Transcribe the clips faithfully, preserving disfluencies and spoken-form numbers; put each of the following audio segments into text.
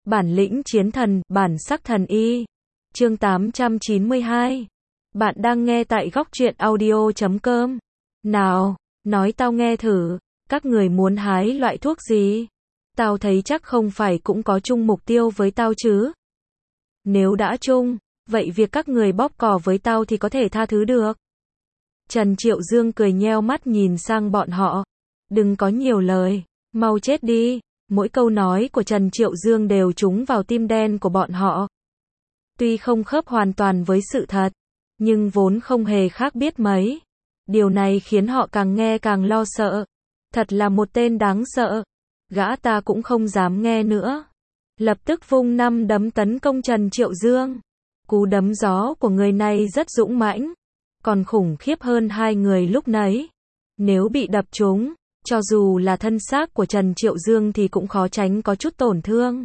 Bản lĩnh chiến thần, bản sắc thần y. Chương tám trăm chín mươi hai. Bạn đang nghe tại góc truyện audio chấm com. Nào, nói tao nghe thử, các người muốn hái loại thuốc gì? Tao thấy chắc không phải cũng có chung mục tiêu với tao chứ. Nếu đã chung, vậy việc các người bóp cò với tao thì có thể tha thứ được. Trần Triệu Dương cười nheo mắt nhìn sang bọn họ. Đừng có nhiều lời, mau chết đi. Mỗi câu nói của Trần Triệu Dương đều trúng vào tim đen của bọn họ. Tuy không khớp hoàn toàn với sự thật, nhưng vốn không hề khác biết mấy. Điều này khiến họ càng nghe càng lo sợ. Thật là một tên đáng sợ. Gã ta cũng không dám nghe nữa. Lập tức vung năm đấm tấn công Trần Triệu Dương. Cú đấm gió của người này rất dũng mãnh, còn khủng khiếp hơn hai người lúc nãy. Nếu bị đập trúng, cho dù là thân xác của Trần Triệu Dương thì cũng khó tránh có chút tổn thương.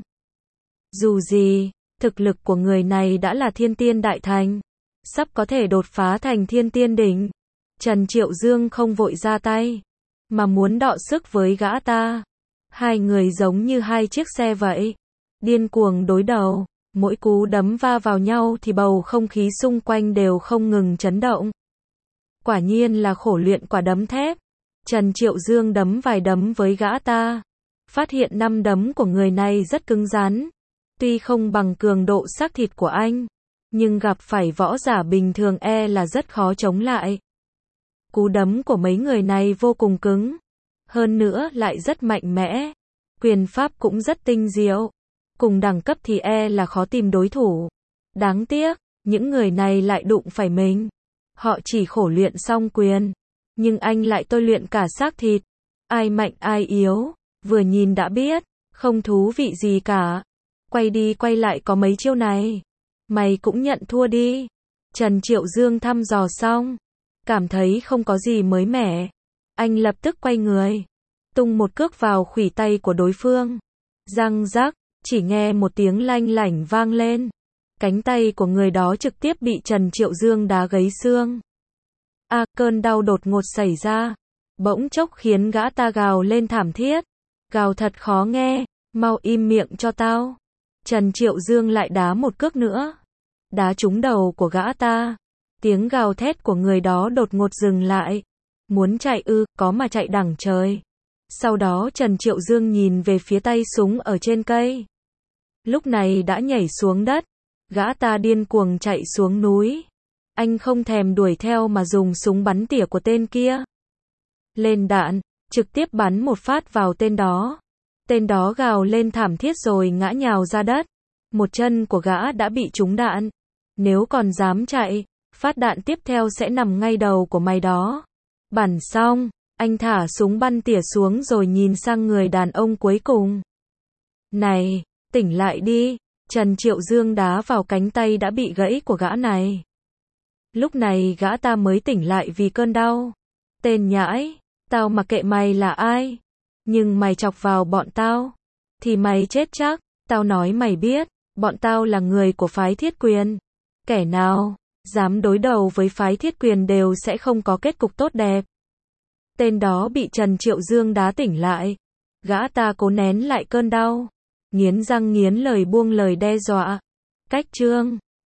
Dù gì, thực lực của người này đã là thiên tiên đại thành, sắp có thể đột phá thành thiên tiên đỉnh. Trần Triệu Dương không vội ra tay, mà muốn đọ sức với gã ta. Hai người giống như hai chiếc xe vậy, điên cuồng đối đầu. Mỗi cú đấm va vào nhau thì bầu không khí xung quanh đều không ngừng chấn động. Quả nhiên là khổ luyện quả đấm thép. Trần Triệu Dương đấm vài đấm với gã ta, phát hiện năm đấm của người này rất cứng rắn. Tuy không bằng cường độ xác thịt của anh, nhưng gặp phải võ giả bình thường e là rất khó chống lại. Cú đấm của mấy người này vô cùng cứng, hơn nữa lại rất mạnh mẽ. Quyền pháp cũng rất tinh diệu. Cùng đẳng cấp thì e là khó tìm đối thủ. Đáng tiếc, những người này lại đụng phải mình. Họ chỉ khổ luyện song quyền, nhưng anh lại tôi luyện cả xác thịt. Ai mạnh ai yếu, vừa nhìn đã biết, không thú vị gì cả. Quay đi quay lại có mấy chiêu này, mày cũng nhận thua đi. Trần Triệu Dương thăm dò xong, cảm thấy không có gì mới mẻ. Anh lập tức quay người, tung một cước vào khuỷu tay của đối phương. Răng rắc, chỉ nghe một tiếng lanh lảnh vang lên. Cánh tay của người đó trực tiếp bị Trần Triệu Dương đá gãy xương. A, à, cơn đau đột ngột xảy ra, bỗng chốc khiến gã ta gào lên thảm thiết. Gào thật khó nghe, mau im miệng cho tao. Trần Triệu Dương lại đá một cước nữa, đá trúng đầu của gã ta. Tiếng gào thét của người đó đột ngột dừng lại. Muốn chạy ư, có mà chạy đằng trời. Sau đó Trần Triệu Dương nhìn về phía tay súng ở trên cây. Lúc này đã nhảy xuống đất. Gã ta điên cuồng chạy xuống núi. Anh không thèm đuổi theo mà dùng súng bắn tỉa của tên kia. Lên đạn, trực tiếp bắn một phát vào tên đó. Tên đó gào lên thảm thiết rồi ngã nhào ra đất. Một chân của gã đã bị trúng đạn. Nếu còn dám chạy, phát đạn tiếp theo sẽ nằm ngay đầu của mày đó. Bắn xong, anh thả súng bắn tỉa xuống rồi nhìn sang người đàn ông cuối cùng. Này, tỉnh lại đi. Trần Triệu Dương đá vào cánh tay đã bị gãy của gã này. Lúc này gã ta mới tỉnh lại vì cơn đau. Tên nhãi, tao mặc kệ mày là ai, nhưng mày chọc vào bọn tao, thì mày chết chắc. Tao nói mày biết, bọn tao là người của phái Thiết Quyền. Kẻ nào dám đối đầu với phái Thiết Quyền đều sẽ không có kết cục tốt đẹp. Tên đó bị Trần Triệu Dương đá tỉnh lại. Gã ta cố nén lại cơn đau, nghiến răng nghiến lời buông lời đe dọa. Cách chương